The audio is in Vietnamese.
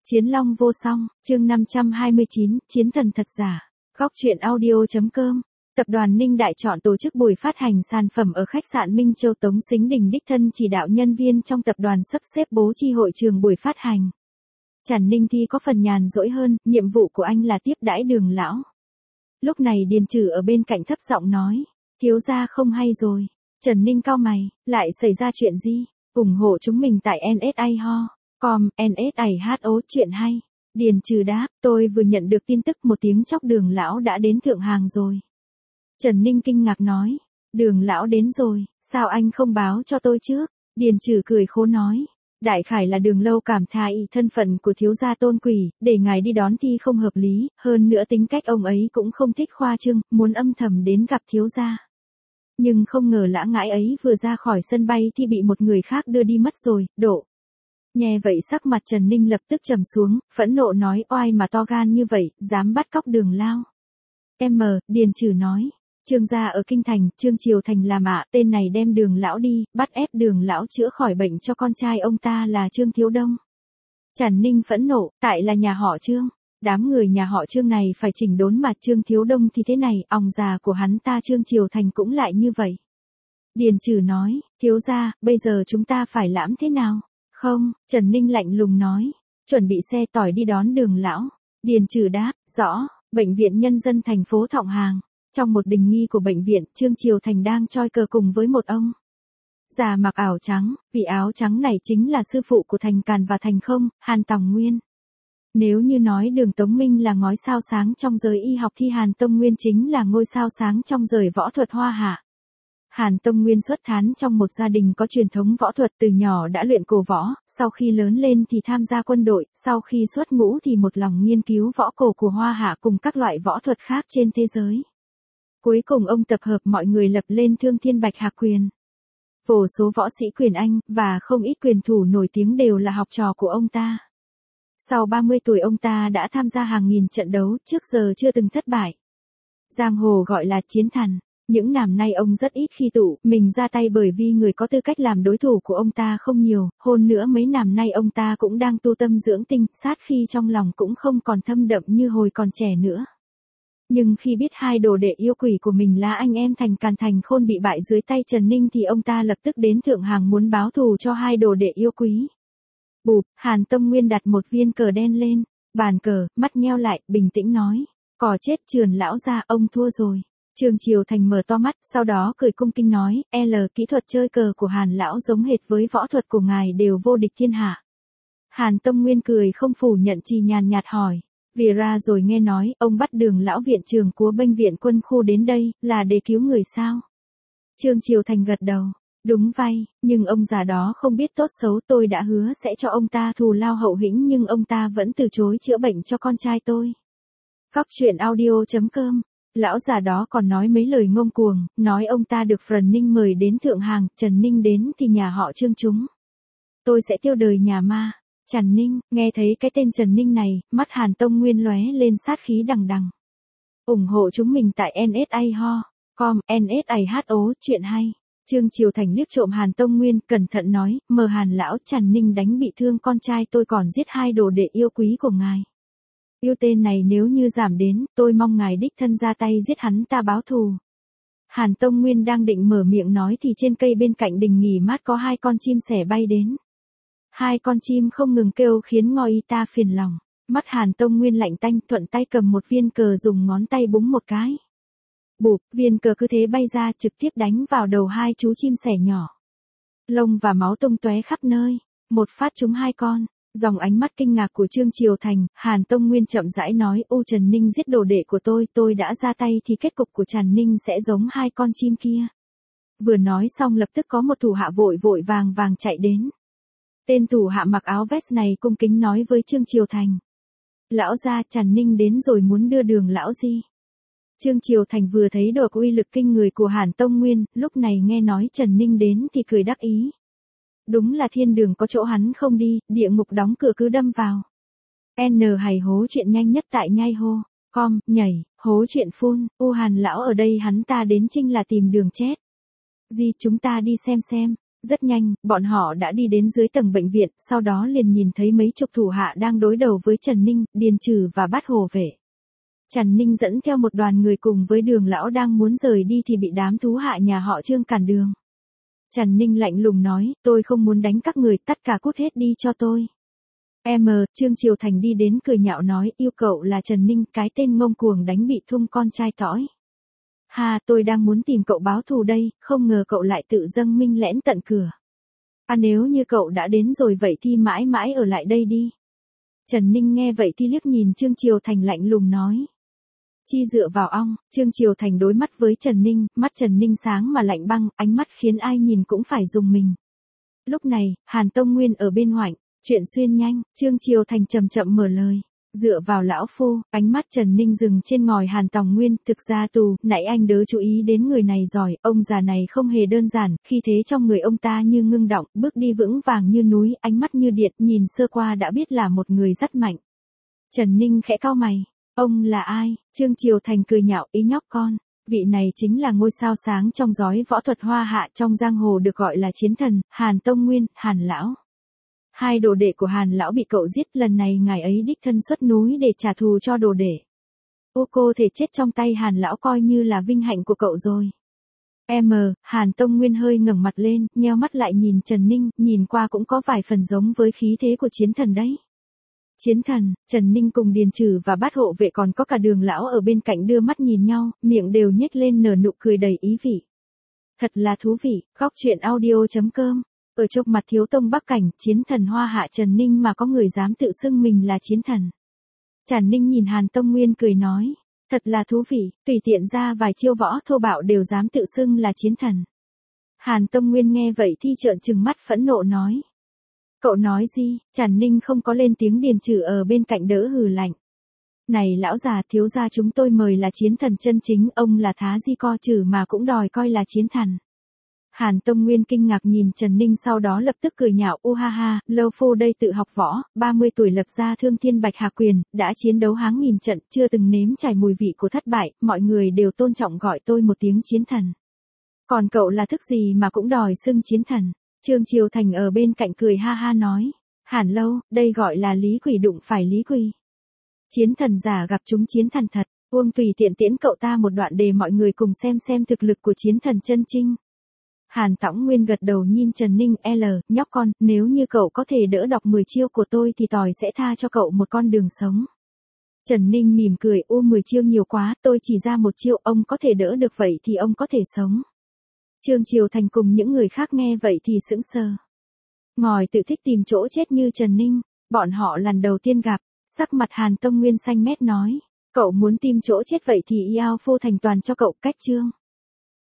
Chiến long vô song, chương 529, chiến thần thật giả. Góc truyện audio.com. Tập đoàn Ninh Đại chọn tổ chức buổi phát hành sản phẩm ở khách sạn Minh Châu. Tống Sính Đình đích thân chỉ đạo nhân viên trong tập đoàn sắp xếp bố trí hội trường buổi phát hành. Trần Ninh Thi có phần nhàn rỗi hơn, nhiệm vụ của anh là tiếp đãi Đường lão. Lúc này Điền Trừ ở bên cạnh thấp giọng nói, thiếu gia không hay rồi. Trần Ninh cau mày, lại xảy ra chuyện gì? Ủng hộ chúng mình tại NSA.com, NSAHO chuyện hay. Điền Trừ đáp, tôi vừa nhận được tin tức một tiếng chốc Đường lão đã đến Thượng Hàng rồi. Trần Ninh kinh ngạc nói, Đường lão đến rồi, sao anh không báo cho tôi trước? Điền Trừ cười khổ nói, đại khải là Đường lâu cảm thấy thân phận của thiếu gia tôn quỷ, để ngài đi đón Thi không hợp lý, hơn nữa tính cách ông ấy cũng không thích khoa trương, muốn âm thầm đến gặp thiếu gia. Nhưng không ngờ lã ngãi ấy vừa ra khỏi sân bay thì bị một người khác đưa đi mất rồi, độ. Nghe vậy sắc mặt Trần Ninh lập tức trầm xuống, phẫn nộ nói oai mà to gan như vậy, dám bắt cóc Đường lao. Điền Trừ nói, Trương gia ở Kinh Thành, Trương Triều Thành làm ạ, tên này đem Đường lão đi, bắt ép Đường lão chữa khỏi bệnh cho con trai ông ta là Trương Thiếu Đông. Trần Ninh phẫn nộ, tại là nhà họ Trương. Đám người nhà họ Trương này phải chỉnh đốn mà Trương Thiếu Đông thì thế này, òng già của hắn ta Trương Triều Thành cũng lại như vậy. Điền Trừ nói, thiếu gia, bây giờ chúng ta phải lãm thế nào? Không, Trần Ninh lạnh lùng nói, chuẩn bị xe tỏi đi đón Đường lão. Điền Trừ đáp, rõ, bệnh viện nhân dân thành phố Thọng Hàng. Trong một đình nghi của bệnh viện, Trương Triều Thành đang choi cờ cùng với một ông già mặc áo trắng, vì áo trắng này chính là sư phụ của Thành Càn và Thành Không, Hàn Tòng Nguyên. Nếu như nói Đường Tống Minh là ngói sao sáng trong giới y học thì Hàn Tông Nguyên chính là ngôi sao sáng trong giới võ thuật hoa hạ. Hàn Tông Nguyên xuất thán trong một gia đình có truyền thống võ thuật, từ nhỏ đã luyện cổ võ, sau khi lớn lên thì tham gia quân đội, sau khi xuất ngũ thì một lòng nghiên cứu võ cổ của hoa hạ cùng các loại võ thuật khác trên thế giới. Cuối cùng ông tập hợp mọi người lập lên Thương Thiên Bạch Hạc Quyền. Vô số võ sĩ quyền Anh, và không ít quyền thủ nổi tiếng đều là học trò của ông ta. Sau 30 tuổi ông ta đã tham gia hàng nghìn trận đấu, trước giờ chưa từng thất bại. Giang hồ gọi là chiến thần. Những năm nay ông rất ít khi tự mình ra tay bởi vì người có tư cách làm đối thủ của ông ta không nhiều, hơn nữa mấy năm nay ông ta cũng đang tu tâm dưỡng tinh, sát khi trong lòng cũng không còn thâm đậm như hồi còn trẻ nữa. Nhưng khi biết hai đồ đệ yêu quỷ của mình là anh em Thành Càn Thành Khôn bị bại dưới tay Trần Ninh thì ông ta lập tức đến Thượng Hàng muốn báo thù cho hai đồ đệ yêu quý. Bụp, Hàn Tông Nguyên đặt một viên cờ đen lên bàn cờ, mắt nheo lại, bình tĩnh nói, cò chết Trườn lão gia, ông thua rồi. Trương Triều Thành mở to mắt, sau đó cười cung kính nói, kỹ thuật chơi cờ của Hàn lão giống hệt với võ thuật của ngài, đều vô địch thiên hạ. Hàn Tông Nguyên cười không phủ nhận, chỉ nhàn nhạt hỏi, vì ra rồi nghe nói, ông bắt Đường lão viện trưởng của bệnh viện quân khu đến đây, là để cứu người sao? Trương Triều Thành gật đầu, đúng vậy, nhưng ông già đó không biết tốt xấu, tôi đã hứa sẽ cho ông ta thù lao hậu hĩnh nhưng ông ta vẫn từ chối chữa bệnh cho con trai tôi. Góc truyện audio.com. Lão già đó còn nói mấy lời ngông cuồng, nói ông ta được Trần Ninh mời đến Thượng Hàng, Trần Ninh đến thì nhà họ Trương chúng tôi sẽ tiêu đời nhà ma. Trần Ninh, nghe thấy cái tên Trần Ninh này, mắt Hàn Tông Nguyên lóe lên sát khí đằng đằng. Ủng hộ chúng mình tại NSA.com, NSAHO chuyện hay. Trương Triều Thành liếc trộm Hàn Tông Nguyên, cẩn thận nói, Hàn lão, Trần Ninh đánh bị thương con trai tôi còn giết hai đồ đệ yêu quý của ngài. Yêu tên này nếu như giảm đến, tôi mong ngài đích thân ra tay giết hắn ta báo thù. Hàn Tông Nguyên đang định mở miệng nói thì trên cây bên cạnh đình nghỉ mát có hai con chim sẻ bay đến. Hai con chim không ngừng kêu khiến ngoi ta phiền lòng. Mắt Hàn Tông Nguyên lạnh tanh, thuận tay cầm một viên cờ dùng ngón tay búng một cái. Bụp, viên cờ cứ thế bay ra trực tiếp đánh vào đầu hai chú chim sẻ nhỏ. Lông và máu tung tóe khắp nơi, một phát trúng hai con. Dòng ánh mắt kinh ngạc của Trương Triều Thành, Hàn Tông Nguyên chậm rãi nói, Trần Ninh giết đồ đệ của tôi đã ra tay thì kết cục của Trần Ninh sẽ giống hai con chim kia. Vừa nói xong lập tức có một thủ hạ vội vàng chạy đến. Tên thủ hạ mặc áo vest này cung kính nói với Trương Triều Thành. Lão gia, Trần Ninh đến rồi, muốn đưa Đường lão gì? Trương Triều Thành vừa thấy được uy lực kinh người của Hàn Tông Nguyên, lúc này nghe nói Trần Ninh đến thì cười đắc ý. Đúng là thiên đường có chỗ hắn không đi, địa ngục đóng cửa cứ đâm vào. Hày hố chuyện nhanh nhất tại nhai hô, com, nhảy, hố chuyện phun, Hàn lão ở đây hắn ta đến chính là tìm đường chết. Gì chúng ta đi xem, Rất nhanh, bọn họ đã đi đến dưới tầng bệnh viện, sau đó liền nhìn thấy mấy chục thủ hạ đang đối đầu với Trần Ninh, Điền Trừ và Bát Hồ Vệ. Trần Ninh dẫn theo một đoàn người cùng với Đường lão đang muốn rời đi thì bị đám thú hạ nhà họ Trương cản đường. Trần Ninh lạnh lùng nói, tôi không muốn đánh các người, tất cả cút hết đi cho tôi. Trương Triều Thành đi đến cười nhạo nói, yêu cậu là Trần Ninh, cái tên ngông cuồng đánh bị thung con trai tỏi. Ha, tôi đang muốn tìm cậu báo thù đây, không ngờ cậu lại tự dâng minh lẽn tận cửa. Nếu như cậu đã đến rồi vậy thì mãi mãi ở lại đây đi. Trần Ninh nghe vậy thì liếc nhìn Trương Triều Thành lạnh lùng nói. Chi dựa vào ong, Trương Triều Thành đối mắt với Trần Ninh, mắt Trần Ninh sáng mà lạnh băng, ánh mắt khiến ai nhìn cũng phải dùng mình. Lúc này, Hàn Tông Nguyên ở bên hoạnh, chuyện xuyên nhanh, Trương Triều Thành chậm chậm mở lời. Dựa vào lão phu, ánh mắt Trần Ninh dừng trên ngòi Hàn Tòng Nguyên, thực ra nãy anh đỡ chú ý đến người này rồi, ông già này không hề đơn giản, khi thế trong người ông ta như ngưng động, bước đi vững vàng như núi, ánh mắt như điện, nhìn sơ qua đã biết là một người rất mạnh. Trần Ninh khẽ cau mày, ông là ai? Trương Triều Thành cười nhạo, ý nhóc con, vị này chính là ngôi sao sáng trong giói võ thuật hoa hạ trong giang hồ được gọi là chiến thần, Hàn Tông Nguyên, Hàn lão. Hai đồ đệ của Hàn lão bị cậu giết, lần này ngài ấy đích thân xuất núi để trả thù cho đồ đệ. Cô thể chết trong tay Hàn lão coi như là vinh hạnh của cậu rồi. Hàn Tông Nguyên hơi ngẩng mặt lên, nheo mắt lại nhìn Trần Ninh, nhìn qua cũng có vài phần giống với khí thế của chiến thần đấy. Chiến thần, Trần Ninh cùng Điền Trừ và Bát Hộ Vệ còn có cả Đường lão ở bên cạnh đưa mắt nhìn nhau, miệng đều nhếch lên nở nụ cười đầy ý vị. Thật là thú vị, góc truyện audio.com. Ở trong mặt thiếu tông Bắc Cảnh, chiến thần hoa hạ Trần Ninh mà có người dám tự xưng mình là chiến thần. Trần Ninh nhìn Hàn Tông Nguyên cười nói, thật là thú vị, tùy tiện ra vài chiêu võ thô bạo đều dám tự xưng là chiến thần. Hàn Tông Nguyên nghe vậy thì trợn trừng mắt phẫn nộ nói. Cậu nói gì? Trần Ninh không có lên tiếng. Điền Trừ ở bên cạnh đỡ hừ lạnh. Này lão già, thiếu gia chúng tôi mời là chiến thần chân chính, ông là thá di co trừ mà cũng đòi coi là chiến thần. Hàn Tông Nguyên kinh ngạc nhìn Trần Ninh sau đó lập tức cười nhạo, ha ha, lâu phu đây tự học võ, 30 tuổi lập ra Thương Thiên Bạch Hà Quyền, đã chiến đấu háng nghìn trận, chưa từng nếm trải mùi vị của thất bại, mọi người đều tôn trọng gọi tôi một tiếng chiến thần. Còn cậu là thức gì mà cũng đòi xưng chiến thần? Trương Triều Thành ở bên cạnh cười ha ha nói, Hàn lâu, đây gọi là lý quỷ đụng phải lý quỷ. Chiến thần giả gặp chúng chiến thần thật, tùy tiện tiễn cậu ta một đoạn để mọi người cùng xem thực lực của chiến thần chân chính. Hàn Tõng Nguyên gật đầu nhìn Trần Ninh, nhóc con, nếu như cậu có thể đỡ đọc 10 chiêu của tôi thì tỏi sẽ tha cho cậu một con đường sống. Trần Ninh mỉm cười, 10 chiêu nhiều quá, tôi chỉ ra một chiêu, ông có thể đỡ được vậy thì ông có thể sống. Trương Triều Thành cùng những người khác nghe vậy thì sững sờ. Ngòi tự thích tìm chỗ chết như Trần Ninh, bọn họ lần đầu tiên gặp, sắc mặt Hàn Tông Nguyên xanh mét nói, cậu muốn tìm chỗ chết vậy thì Yao Phu thành toàn cho cậu, cách chương.